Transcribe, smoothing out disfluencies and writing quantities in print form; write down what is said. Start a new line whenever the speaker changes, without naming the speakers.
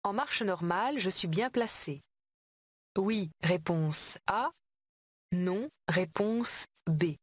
En marche normale, je suis bien placé. Oui, réponse A. Non, réponse B.